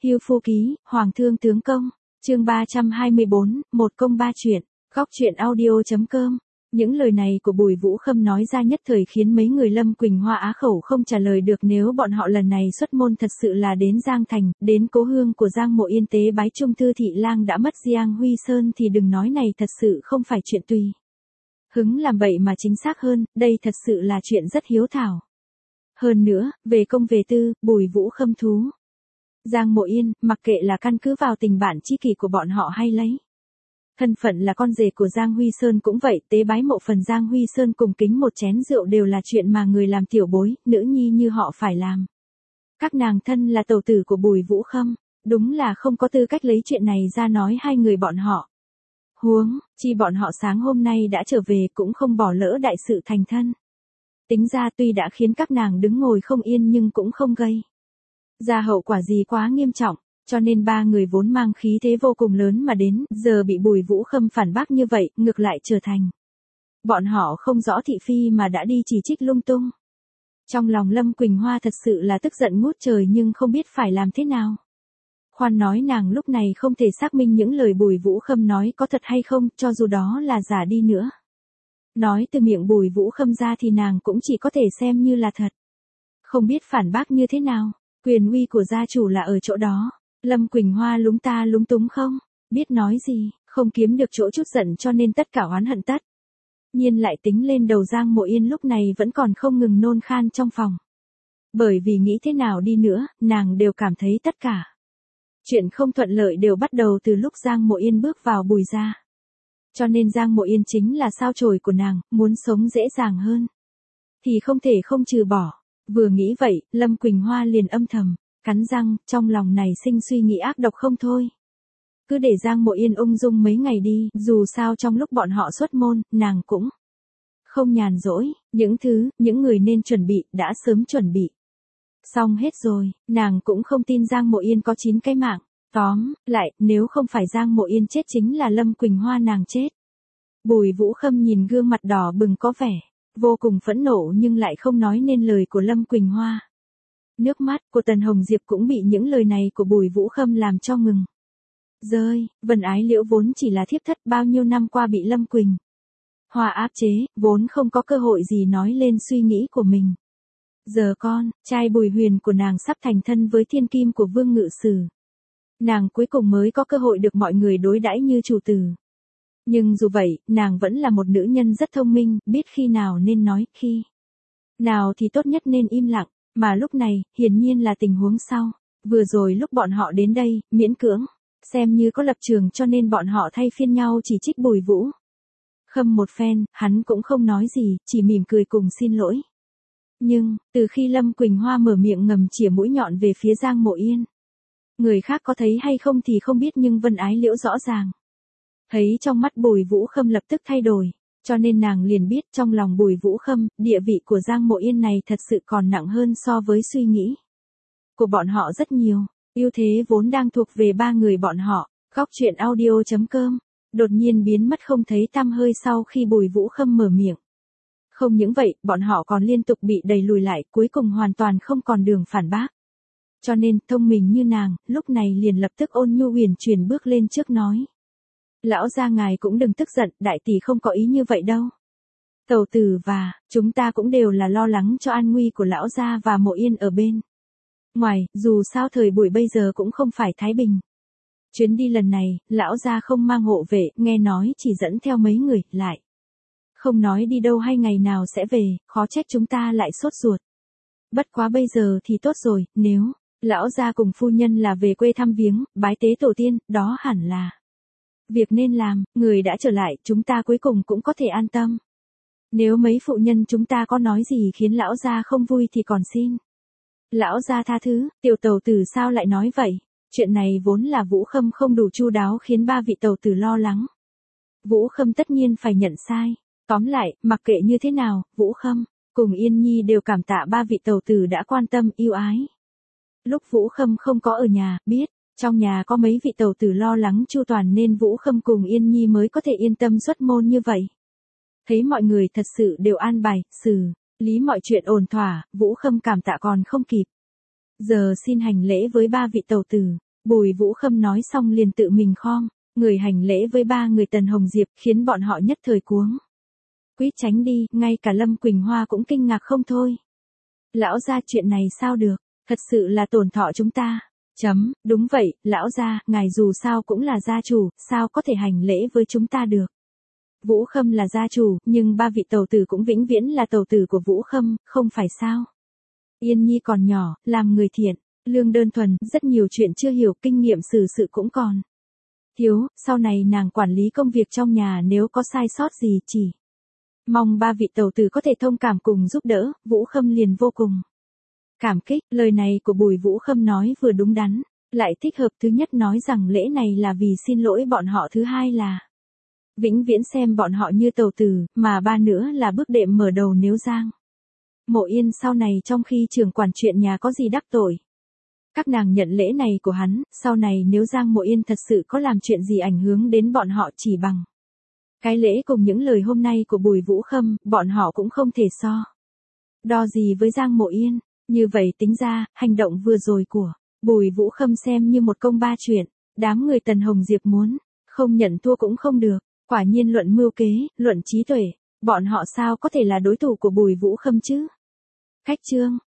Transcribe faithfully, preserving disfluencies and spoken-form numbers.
Hưu Phu Ký, Hoàng Thương Tướng Công, chương ba trăm hai mươi bốn, một công ba chuyện, góc chuyện audio.com. Những lời này của Bùi Vũ Khâm nói ra nhất thời khiến mấy người Lâm Quỳnh Hoa á khẩu không trả lời được. Nếu bọn họ lần này xuất môn thật sự là đến Giang Thành, đến cố hương của Giang Mộ Yên tế bái Trung Thư Thị Lang đã mất Giang Huy Sơn thì đừng nói này thật sự không phải chuyện tùy hứng làm bậy mà chính xác hơn, đây thật sự là chuyện rất hiếu thảo. Hơn nữa, về công về tư, Bùi Vũ Khâm thú Giang Mộ Yên, mặc kệ là căn cứ vào tình bạn tri kỷ của bọn họ hay lấy thân phận là con rể của Giang Huy Sơn cũng vậy, tế bái mộ phần Giang Huy Sơn cùng kính một chén rượu đều là chuyện mà người làm tiểu bối, nữ nhi như họ phải làm. Các nàng thân là tẩu tử của Bùi Vũ Khâm, đúng là không có tư cách lấy chuyện này ra nói hai người bọn họ. Huống, chi bọn họ sáng hôm nay đã trở về cũng không bỏ lỡ đại sự thành thân. Tính ra tuy đã khiến các nàng đứng ngồi không yên nhưng cũng không gây ra hậu quả gì quá nghiêm trọng. Cho nên ba người vốn mang khí thế vô cùng lớn mà đến, giờ bị Bùi Vũ Khâm phản bác như vậy, ngược lại trở thành bọn họ không rõ thị phi mà đã đi chỉ trích lung tung. Trong lòng Lâm Quỳnh Hoa thật sự là tức giận ngút trời nhưng không biết phải làm thế nào. Khoan nói nàng lúc này không thể xác minh những lời Bùi Vũ Khâm nói có thật hay không, cho dù đó là giả đi nữa. Nói từ miệng Bùi Vũ Khâm ra thì nàng cũng chỉ có thể xem như là thật. Không biết phản bác như thế nào, quyền uy của gia chủ là ở chỗ đó. Lâm Quỳnh Hoa lúng ta lúng túng không biết nói gì, không kiếm được chỗ chút giận cho nên tất cả oán hận tất nhiên lại tính lên đầu Giang Mộ Yên lúc này vẫn còn không ngừng nôn khan trong phòng. Bởi vì nghĩ thế nào đi nữa, nàng đều cảm thấy tất cả chuyện không thuận lợi đều bắt đầu từ lúc Giang Mộ Yên bước vào Bùi gia. Cho nên Giang Mộ Yên chính là sao chổi của nàng, muốn sống dễ dàng hơn thì không thể không trừ bỏ. Vừa nghĩ vậy, Lâm Quỳnh Hoa liền âm thầm cắn răng, trong lòng này sinh suy nghĩ ác độc không thôi. Cứ để Giang Mộ Yên ung dung mấy ngày đi, dù sao trong lúc bọn họ xuất môn, nàng cũng không nhàn rỗi, những thứ, những người nên chuẩn bị, đã sớm chuẩn bị. Xong hết rồi, nàng cũng không tin Giang Mộ Yên có chín cái mạng. Tóm lại, nếu không phải Giang Mộ Yên chết chính là Lâm Quỳnh Hoa nàng chết. Bùi Vũ Khâm nhìn gương mặt đỏ bừng có vẻ vô cùng phẫn nộ nhưng lại không nói nên lời của Lâm Quỳnh Hoa. Nước mắt của Tần Hồng Diệp cũng bị những lời này của Bùi Vũ Khâm làm cho ngừng rơi. Vân Ái Liễu vốn chỉ là thiếp thất bao nhiêu năm qua bị Lâm Quỳnh Hoa áp chế, vốn không có cơ hội gì nói lên suy nghĩ của mình. Giờ con trai Bùi Huyền của nàng sắp thành thân với thiên kim của Vương Ngự Sử. Nàng cuối cùng mới có cơ hội được mọi người đối đãi như chủ tử. Nhưng dù vậy, nàng vẫn là một nữ nhân rất thông minh, biết khi nào nên nói, khi nào thì tốt nhất nên im lặng. Mà lúc này, hiển nhiên là tình huống sau. Vừa rồi lúc bọn họ đến đây, miễn cưỡng xem như có lập trường cho nên bọn họ thay phiên nhau chỉ trích Bùi Vũ Khâm một phen, hắn cũng không nói gì, chỉ mỉm cười cùng xin lỗi. Nhưng, từ khi Lâm Quỳnh Hoa mở miệng ngầm chĩa mũi nhọn về phía Giang Mộ Yên, người khác có thấy hay không thì không biết nhưng Vân Ái Liễu rõ ràng thấy trong mắt Bùi Vũ Khâm lập tức thay đổi. Cho nên nàng liền biết trong lòng Bùi Vũ Khâm, địa vị của Giang Mộ Yên này thật sự còn nặng hơn so với suy nghĩ của bọn họ rất nhiều. Ưu thế vốn đang thuộc về ba người bọn họ. Góc chuyện audio.com đột nhiên biến mất không thấy tăm hơi sau khi Bùi Vũ Khâm mở miệng. Không những vậy, bọn họ còn liên tục bị đẩy lùi lại, cuối cùng hoàn toàn không còn đường phản bác. Cho nên, thông minh như nàng, lúc này liền lập tức ôn nhu huyền chuyển bước lên trước nói. Lão gia ngài cũng đừng tức giận, đại tỷ không có ý như vậy đâu. Tẩu tử và, chúng ta cũng đều là lo lắng cho an nguy của lão gia và Mộ Yên ở bên ngoài, dù sao thời buổi bây giờ cũng không phải thái bình. Chuyến đi lần này, lão gia không mang hộ vệ, nghe nói chỉ dẫn theo mấy người, lại không nói đi đâu hay ngày nào sẽ về, khó trách chúng ta lại sốt ruột. Bất quá bây giờ thì tốt rồi, nếu lão gia cùng phu nhân là về quê thăm viếng, bái tế tổ tiên, đó hẳn là việc nên làm, người đã trở lại, chúng ta cuối cùng cũng có thể an tâm. Nếu mấy phụ nhân chúng ta có nói gì khiến lão gia không vui thì còn xin lão gia tha thứ. Tiểu tẩu tử sao lại nói vậy? Chuyện này vốn là Vũ Khâm không đủ chu đáo khiến ba vị tẩu tử lo lắng. Vũ Khâm tất nhiên phải nhận sai. Tóm lại, mặc kệ như thế nào, Vũ Khâm cùng Yên Nhi đều cảm tạ ba vị tẩu tử đã quan tâm yêu ái. Lúc Vũ Khâm không có ở nhà, biết trong nhà có mấy vị tẩu tử lo lắng chu toàn nên Vũ Khâm cùng Yên Nhi mới có thể yên tâm xuất môn như vậy. Thấy mọi người thật sự đều an bài, xử lý mọi chuyện ổn thỏa, Vũ Khâm cảm tạ còn không kịp. Giờ xin hành lễ với ba vị tẩu tử. Bùi Vũ Khâm nói xong liền tự mình khom, người hành lễ với ba người Tần Hồng Diệp, khiến bọn họ nhất thời cuống. Quýt tránh đi, ngay cả Lâm Quỳnh Hoa cũng kinh ngạc không thôi. Lão gia, chuyện này sao được, thật sự là tổn thọ chúng ta. Chấm, đúng vậy, lão gia, ngài dù sao cũng là gia chủ, sao có thể hành lễ với chúng ta được. Vũ Khâm là gia chủ, nhưng ba vị tẩu tử cũng vĩnh viễn là tẩu tử của Vũ Khâm, không phải sao. Yên Nhi còn nhỏ, làm người thiện, lương đơn thuần, rất nhiều chuyện chưa hiểu, kinh nghiệm xử sự cũng còn thiếu, sau này nàng quản lý công việc trong nhà nếu có sai sót gì chỉ mong ba vị tẩu tử có thể thông cảm cùng giúp đỡ. Vũ Khâm liền vô cùng cảm kích, lời này của Bùi Vũ Khâm nói vừa đúng đắn, lại thích hợp. Thứ nhất nói rằng lễ này là vì xin lỗi bọn họ, thứ hai là vĩnh viễn xem bọn họ như tẩu tử, mà ba nữa là bước đệm mở đầu nếu Giang Mộ Yên sau này trong khi trưởng quản chuyện nhà có gì đắc tội, các nàng nhận lễ này của hắn, sau này nếu Giang Mộ Yên thật sự có làm chuyện gì ảnh hưởng đến bọn họ chỉ bằng cái lễ cùng những lời hôm nay của Bùi Vũ Khâm, bọn họ cũng không thể so đo gì với Giang Mộ Yên. Như vậy tính ra, hành động vừa rồi của Bùi Vũ Khâm xem như một công ba chuyện, đám người Tần Hồng Diệp muốn không nhận thua cũng không được, quả nhiên luận mưu kế, luận trí tuệ, bọn họ sao có thể là đối thủ của Bùi Vũ Khâm chứ. Khách trương,